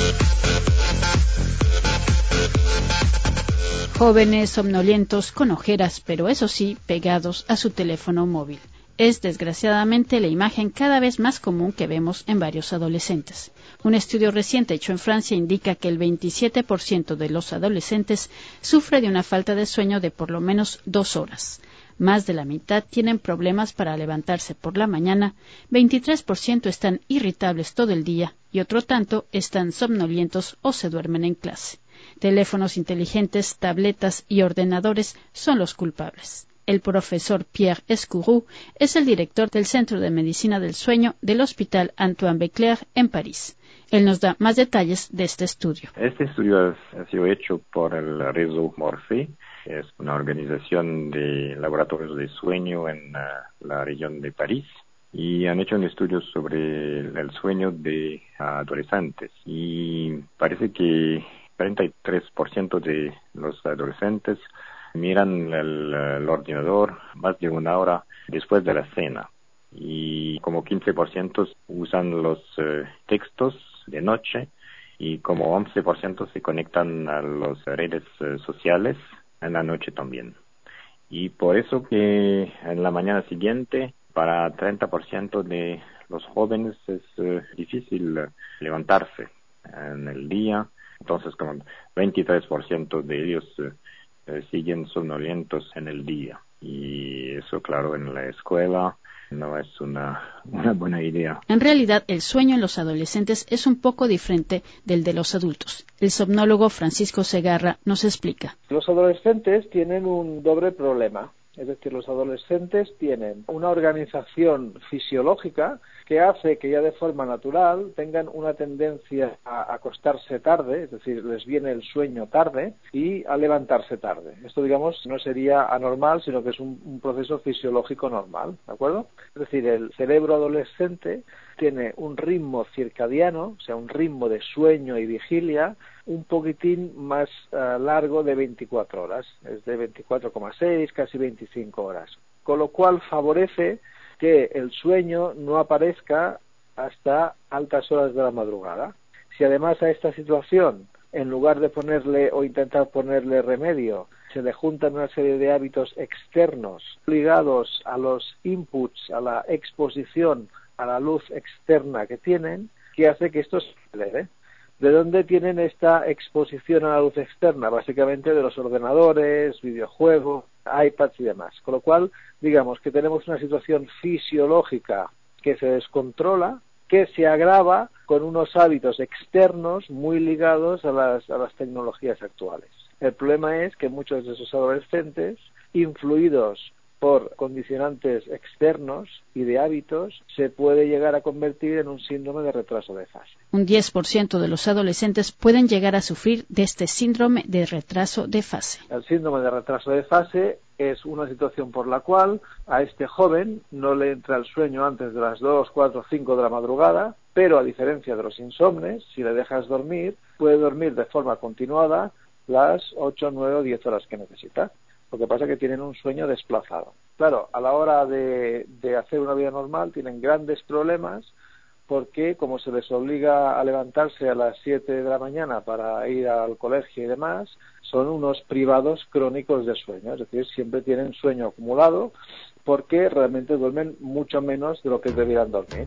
Speaker 9: Jóvenes somnolientos con ojeras, pero eso sí, pegados a su teléfono móvil. Es desgraciadamente la imagen cada vez más común que vemos en varios adolescentes. Un estudio reciente hecho en Francia indica que el veintisiete por ciento de los adolescentes sufre de una falta de sueño de por lo menos dos horas. Más de la mitad tienen problemas para levantarse por la mañana, veintitrés por ciento están irritables todo el día y otro tanto están somnolientos o se duermen en clase. Teléfonos inteligentes, tabletas y ordenadores son los culpables. El profesor Pierre Escourou es el director del Centro de Medicina del Sueño del Hospital Antoine Becler en París. Él nos da más detalles de este estudio.
Speaker 24: Este estudio ha sido hecho por el Réseau Morphée, es una organización de laboratorios de sueño en uh, la región de París, y han hecho un estudio sobre el sueño de adolescentes. Y parece que treinta y tres por ciento de los adolescentes miran el, el ordenador más de una hora después de la cena, y como quince por ciento usan los eh, textos de noche y como once por ciento se conectan a las redes eh, sociales en la noche también. Y por eso que en la mañana siguiente, para treinta por ciento de los jóvenes es eh, difícil eh, levantarse en el día. Entonces, como veintitrés por ciento de ellos eh, eh, siguen somnolientos en el día. Y eso, claro, en la escuela no es una, una buena idea.
Speaker 9: En realidad, el sueño en los adolescentes es un poco diferente del de los adultos. El somnólogo Francisco Segarra nos explica.
Speaker 10: Los adolescentes tienen un doble problema. Es decir, los adolescentes tienen una organización fisiológica que hace que ya de forma natural tengan una tendencia a acostarse tarde, es decir, les viene el sueño tarde y a levantarse tarde. Esto, digamos, no sería anormal, sino que es un, un proceso fisiológico normal, ¿de acuerdo? Es decir, el cerebro adolescente tiene un ritmo circadiano, o sea, un ritmo de sueño y vigilia, un poquitín más uh, largo de veinticuatro horas, es de veinticuatro coma seis, casi veinticinco horas, con lo cual favorece que el sueño no aparezca hasta altas horas de la madrugada. Si además a esta situación, en lugar de ponerle o intentar ponerle remedio, se le juntan una serie de hábitos externos ligados a los inputs, a la exposición, a la luz externa que tienen, que hace que esto se acelere. ¿De dónde tienen esta exposición a la luz externa? Básicamente de los ordenadores, videojuegos, iPads y demás. Con lo cual, digamos que tenemos una situación fisiológica que se descontrola, que se agrava con unos hábitos externos muy ligados a las, a las tecnologías actuales. El problema es que muchos de esos adolescentes, influidos por condicionantes externos y de hábitos, se puede llegar a convertir en un síndrome de retraso de fase.
Speaker 9: Un diez por ciento de los adolescentes pueden llegar a sufrir de este síndrome de retraso de fase.
Speaker 10: El síndrome de retraso de fase es una situación por la cual a este joven no le entra el sueño antes de las dos, cuatro, cinco de la madrugada, pero a diferencia de los insomnes, si le dejas dormir, puede dormir de forma continuada las ocho, nueve o diez horas que necesita. Lo que pasa es que tienen un sueño desplazado. Claro, a la hora de, de hacer una vida normal tienen grandes problemas porque como se les obliga a levantarse a las siete de la mañana para ir al colegio y demás, son unos privados crónicos de sueño. Es decir, siempre tienen sueño acumulado porque realmente duermen mucho menos de lo que debieran dormir.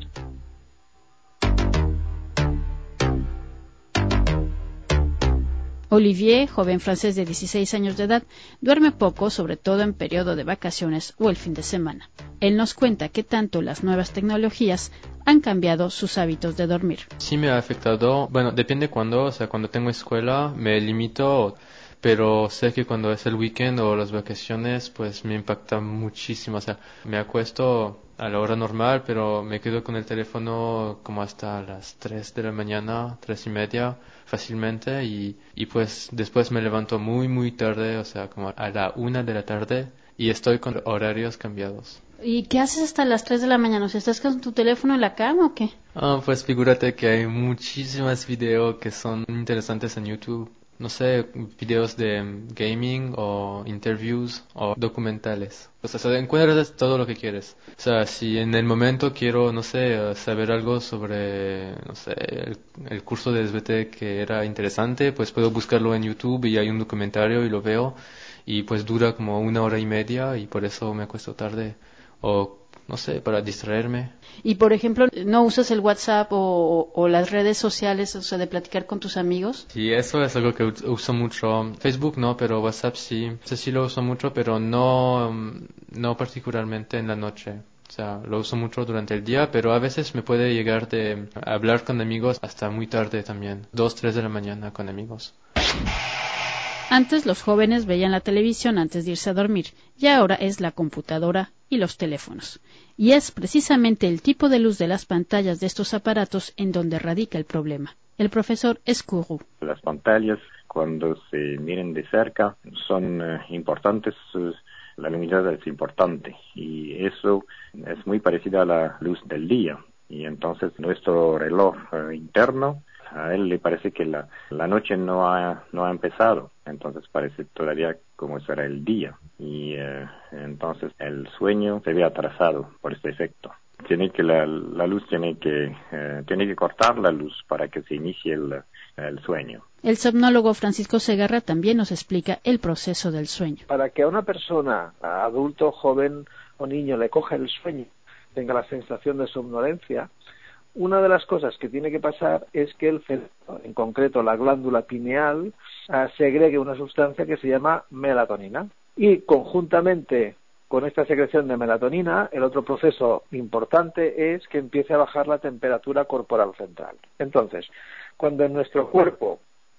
Speaker 9: Olivier, joven francés de dieciséis años de edad, duerme poco, sobre todo en periodo de vacaciones o el fin de semana. Él nos cuenta que tanto las nuevas tecnologías han cambiado sus hábitos de dormir.
Speaker 11: Sí me ha afectado, bueno, depende cuándo, o sea, cuando tengo escuela me limito, pero sé que cuando es el weekend o las vacaciones, pues me impacta muchísimo, o sea, me acuesto a la hora normal, pero me quedo con el teléfono como hasta las tres de la mañana, tres y media, fácilmente, y, y pues después me levanto muy, muy tarde, o sea, como a la una de la tarde, y estoy con horarios cambiados.
Speaker 9: ¿Y qué haces hasta las tres de la mañana? O sea, ¿estás con tu teléfono en la cama o qué?
Speaker 11: Ah, pues figúrate que hay muchísimos videos que son interesantes en YouTube. No sé, videos de gaming o interviews o documentales. O sea, encuentras todo lo que quieres. O sea, si en el momento quiero, no sé, saber algo sobre, no sé, el, el curso de S B T que era interesante, pues puedo buscarlo en YouTube y hay un documentario y lo veo. Y pues dura como una hora y media y por eso me acuesto tarde. O, no sé, para distraerme.
Speaker 9: Y, por ejemplo, ¿no usas el WhatsApp o, o las redes sociales, o sea, de platicar con tus amigos?
Speaker 11: Sí, eso es algo que uso mucho. Facebook no, pero WhatsApp sí. Sí, sí lo uso mucho, pero no, no particularmente en la noche. O sea, lo uso mucho durante el día, pero a veces me puede llegar de hablar con amigos hasta muy tarde también. Dos, tres de la mañana con amigos.
Speaker 9: Antes los jóvenes veían la televisión antes de irse a dormir y ahora es la computadora y los teléfonos. Y es precisamente el tipo de luz de las pantallas de estos aparatos en donde radica el problema. El profesor Escurru.
Speaker 24: Las pantallas, cuando se miren de cerca, son uh, importantes. Uh, la luminosidad es importante y eso es muy parecido a la luz del día. Y entonces nuestro reloj uh, interno, a él le parece que la, la noche no ha, no ha empezado, entonces parece todavía como será el día, y eh, entonces el sueño se ve atrasado por este efecto. Tiene que la, la luz tiene que eh, tiene que cortar la luz para que se inicie el, el sueño.
Speaker 9: El somnólogo Francisco Segarra también nos explica el proceso del sueño.
Speaker 10: Para que a una persona, a adulto, joven o niño, le coja el sueño, tenga la sensación de somnolencia, una de las cosas que tiene que pasar es que el cerebro, en concreto la glándula pineal, uh, segregue una sustancia que se llama melatonina. Y conjuntamente con esta secreción de melatonina, el otro proceso importante es que empiece a bajar la temperatura corporal central. Entonces, cuando en nuestro cuerpo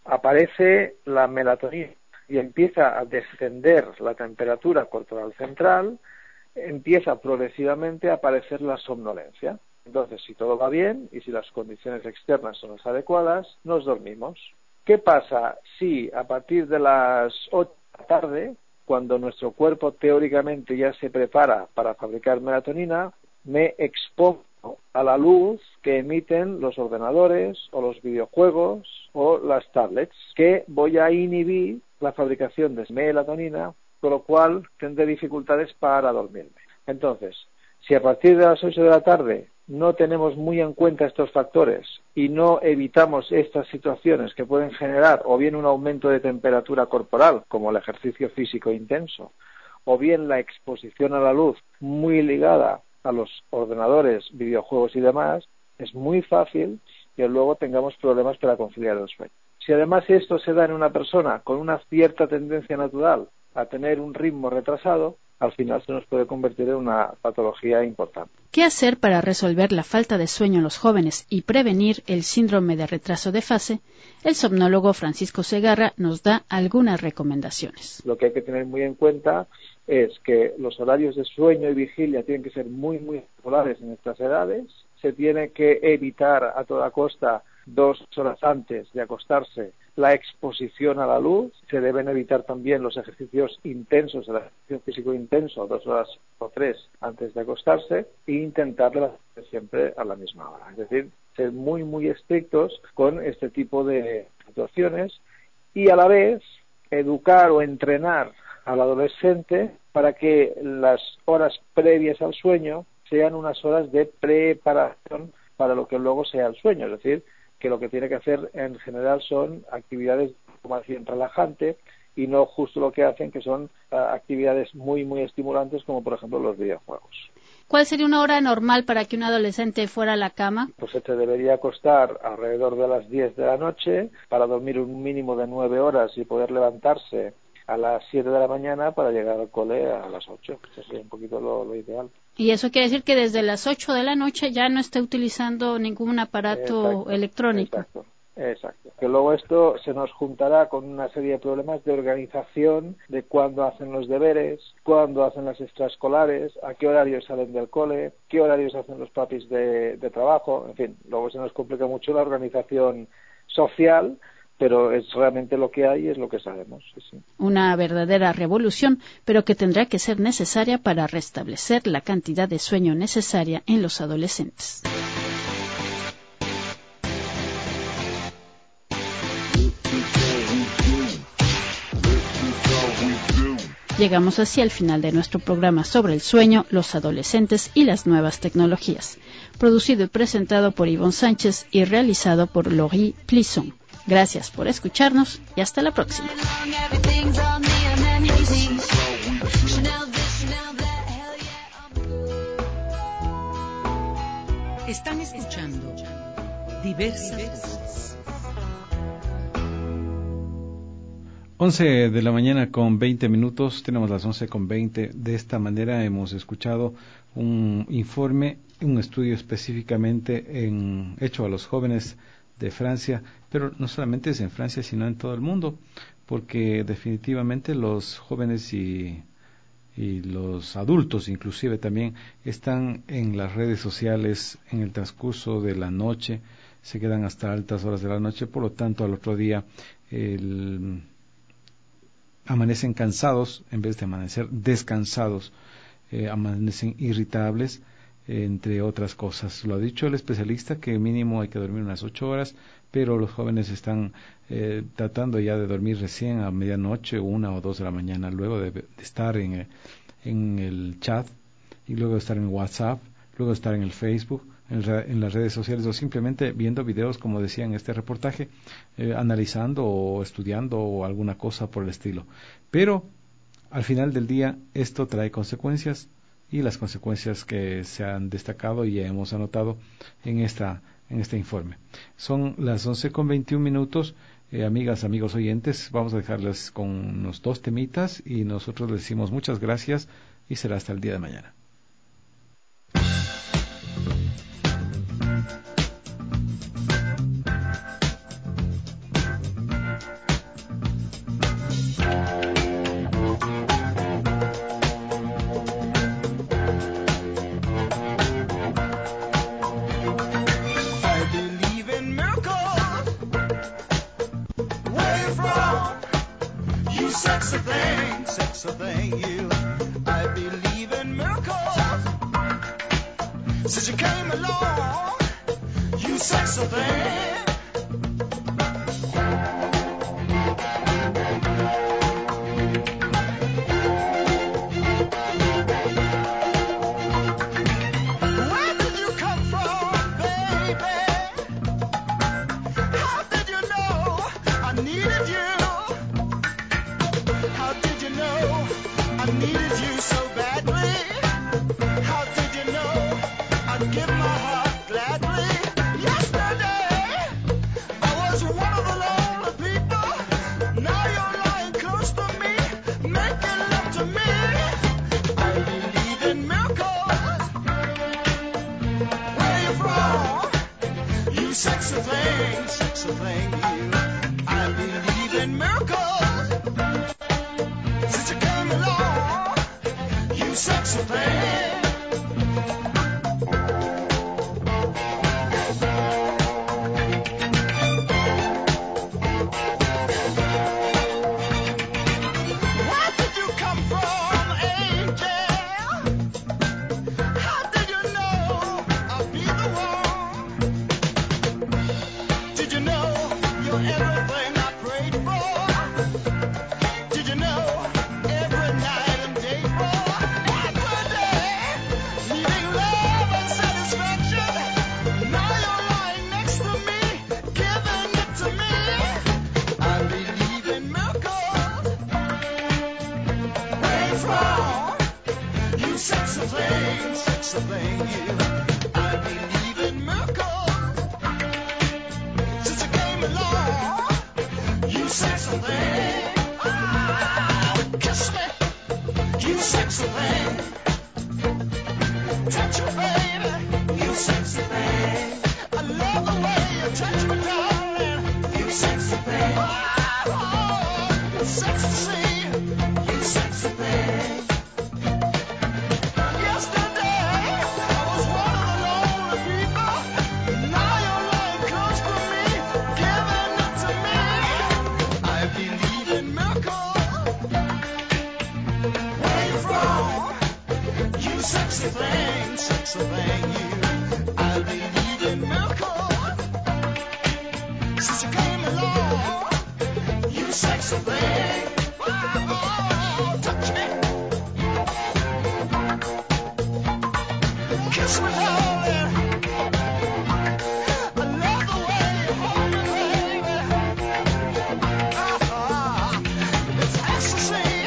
Speaker 10: aparece la melatonina y empieza a descender la temperatura corporal central, empieza progresivamente a aparecer la somnolencia. Entonces, si todo va bien y si las condiciones externas son las adecuadas, nos dormimos. ¿Qué pasa si a partir de las ocho de la tarde, cuando nuestro cuerpo teóricamente ya se prepara para fabricar melatonina, me expongo a la luz que emiten los ordenadores o los videojuegos o las tablets, que voy a inhibir la fabricación de melatonina, con lo cual tendré dificultades para dormirme? Entonces, si a partir de las ocho de la tarde no tenemos muy en cuenta estos factores y no evitamos estas situaciones que pueden generar o bien un aumento de temperatura corporal, como el ejercicio físico intenso, o bien la exposición a la luz muy ligada a los ordenadores, videojuegos y demás, es muy fácil que luego tengamos problemas para conciliar el sueño. Si además esto se da en una persona con una cierta tendencia natural a tener un ritmo retrasado, al final se nos puede convertir en una patología importante.
Speaker 9: ¿Qué hacer para resolver la falta de sueño en los jóvenes y prevenir el síndrome de retraso de fase? El somnólogo Francisco Segarra nos da algunas recomendaciones.
Speaker 10: Lo que hay que tener muy en cuenta es que los horarios de sueño y vigilia tienen que ser muy, muy regulares en estas edades. Se tiene que evitar a toda costa, dos horas antes de acostarse, la exposición a la luz. Se deben evitar también los ejercicios intensos, el ejercicio físico intenso, dos horas o tres antes de acostarse, e intentar levantarse siempre a la misma hora. Es decir, ser muy, muy estrictos con este tipo de situaciones y a la vez educar o entrenar al adolescente para que las horas previas al sueño sean unas horas de preparación para lo que luego sea el sueño. Es decir, que lo que tiene que hacer en general son actividades más bien relajantes y no justo lo que hacen, que son uh, actividades muy, muy estimulantes, como por ejemplo los videojuegos.
Speaker 9: ¿Cuál sería una hora normal para que un adolescente fuera a la cama?
Speaker 10: Pues se te debería acostar alrededor de las diez de la noche para dormir un mínimo de nueve horas y poder levantarse a las siete de la mañana para llegar al cole a las ocho. Eso sería un poquito lo, lo ideal.
Speaker 9: Y eso quiere decir que desde las ocho de la noche ya no esté utilizando ningún aparato
Speaker 10: exacto,
Speaker 9: electrónico.
Speaker 10: Exacto, exacto. Que luego esto se nos juntará con una serie de problemas de organización, de cuándo hacen los deberes, cuándo hacen las extraescolares, a qué horarios salen del cole, qué horarios hacen los papis de, de trabajo. En fin, luego se nos complica mucho la organización social, pero es realmente lo que hay y es lo que sabemos. Sí, sí.
Speaker 9: Una verdadera revolución, pero que tendrá que ser necesaria para restablecer la cantidad de sueño necesaria en los adolescentes. Llegamos así al final de nuestro programa sobre el sueño, los adolescentes y las nuevas tecnologías, producido y presentado por Ivonne Sánchez y realizado por Laurie Plisson. Gracias por escucharnos y hasta la próxima.
Speaker 3: Están escuchando Diversas Voces.
Speaker 4: once de la mañana con veinte minutos, tenemos las once con veinte. De esta manera hemos escuchado un informe, un estudio específicamente en, hecho a los jóvenes de Francia, pero no solamente es en Francia, sino en todo el mundo, porque definitivamente los jóvenes y, y los adultos inclusive también están en las redes sociales en el transcurso de la noche, se quedan hasta altas horas de la noche, por lo tanto al otro día el, amanecen cansados en vez de amanecer descansados, eh, amanecen irritables, entre otras cosas. Lo ha dicho el especialista que mínimo hay que dormir unas ocho horas, pero los jóvenes están eh, tratando ya de dormir recién a medianoche, una o dos de la mañana, luego de, de estar en, en el chat y luego de estar en WhatsApp, luego estar en el Facebook, en, ra- en las redes sociales o simplemente viendo videos, como decía en este reportaje, eh, analizando o estudiando o alguna cosa por el estilo. Pero al final del día esto trae consecuencias, y las consecuencias que se han destacado y hemos anotado en esta en este informe. Son las once con veintiún minutos. Eh, amigas, amigos oyentes, vamos a dejarles con unos dos temitas y nosotros les decimos muchas gracias y será hasta el día de mañana.
Speaker 5: Sexy thing, sexy thing, you. I believe in miracles. Since you came along, you sexy thing. Where did you come from, baby? How did you know I needed you? I needed you so badly. How did you know I'd give my heart gladly? Yesterday I was one of the lonely people. Now you're lying close to me, making love to me. I believe in miracles. Where you from? You sexy thing, sexy thing, you. I believe in miracles. Sexy thing. Where did you come from, angel? How did you know I'd be the one? Did you know you're everything I prayed for? Did you know every night and day for? Sexy thing, sexy thing, you. I believe in miracles. Since you came along, you sexy thing. Ah, kiss me, you sexy thing. Touch me, baby, you sexy thing. I love the way you touch me, darling. You sexy thing. Oh, oh, sexy, you sexy thing. Sexy thing, sexy thing, you. I believe in miracles. Since you came along, you sexy thing. Oh, touch me. Kiss me, darling. I love the way you hold me, baby. Oh, it's ecstasy.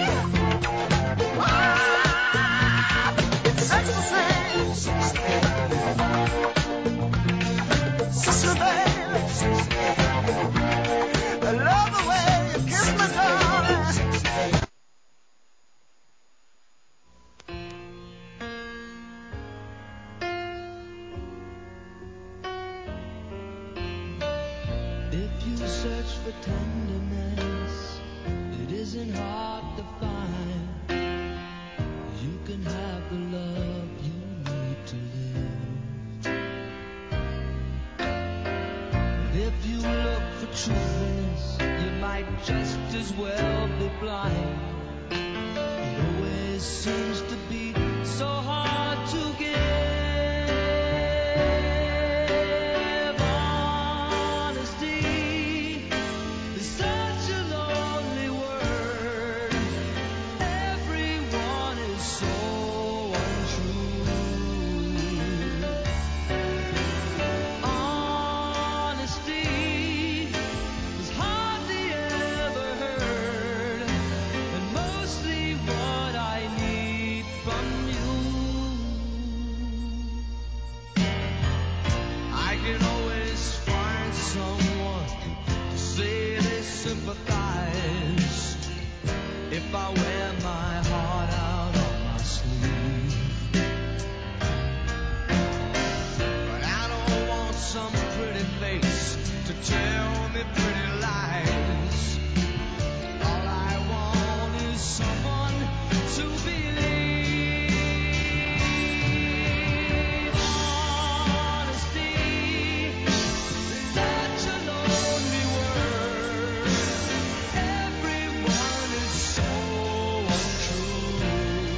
Speaker 5: Ah, it's ecstasy. Sister, baby. I love the way you kiss me, darling.
Speaker 7: If you search for tenderness, it isn't hard to find. You can have the love you need to live. And if you look for truthfulness, you might just as well be blind. It always seems to be so hard to give. sympathize if I wear my heart out on my sleeve. But I don't want some pretty face to tell me pretty lies. All I want is someone to believe. Honesty is such a lonely word. Everyone is so untrue.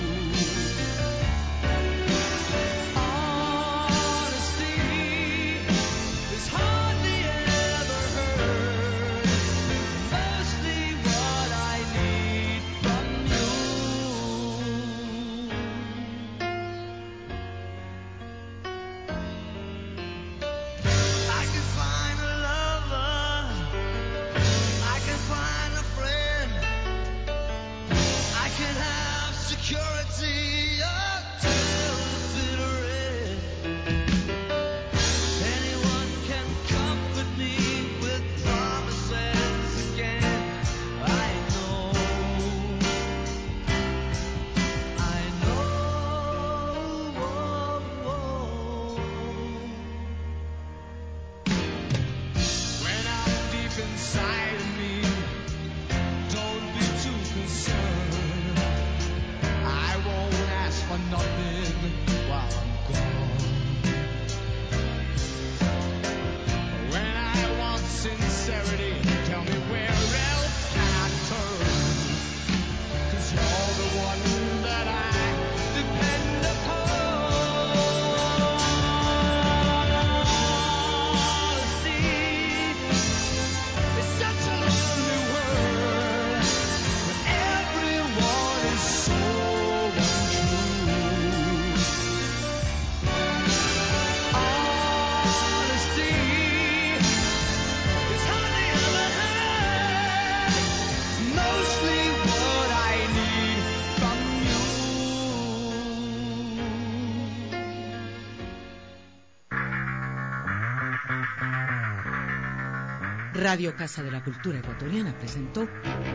Speaker 7: Honesty is hardly ever heard. Mostly what I need from you. I can find a lover. I can find a friend. I can have security until the bitter end. Anyone can comfort me with promises again. I know, I know. When I'm deep inside of me, don't be too concerned. I won't ask for nothing while I'm gone. When I want sincerity, tell me where else can I turn? 'Cause you're the one that I depend upon. Honesty is such a lonely word, but everyone is so untrue. Honesty is hardly ever heard. Mostly what I need from you.
Speaker 3: Radio Casa de la Cultura Ecuatoriana presentó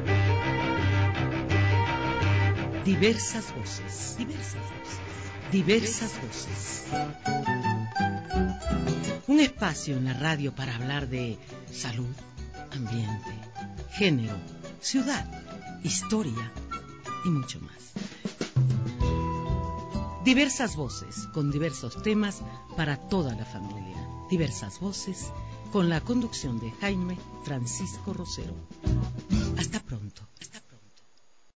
Speaker 3: Diversas Voces. Diversas Voces. Diversas Voces. Un espacio en la radio para hablar de salud, ambiente, género, ciudad, historia y mucho más. Diversas Voces, con diversos temas para toda la familia. Diversas Voces, con la conducción de Jaime Francisco Rosero. Hasta pronto. Hasta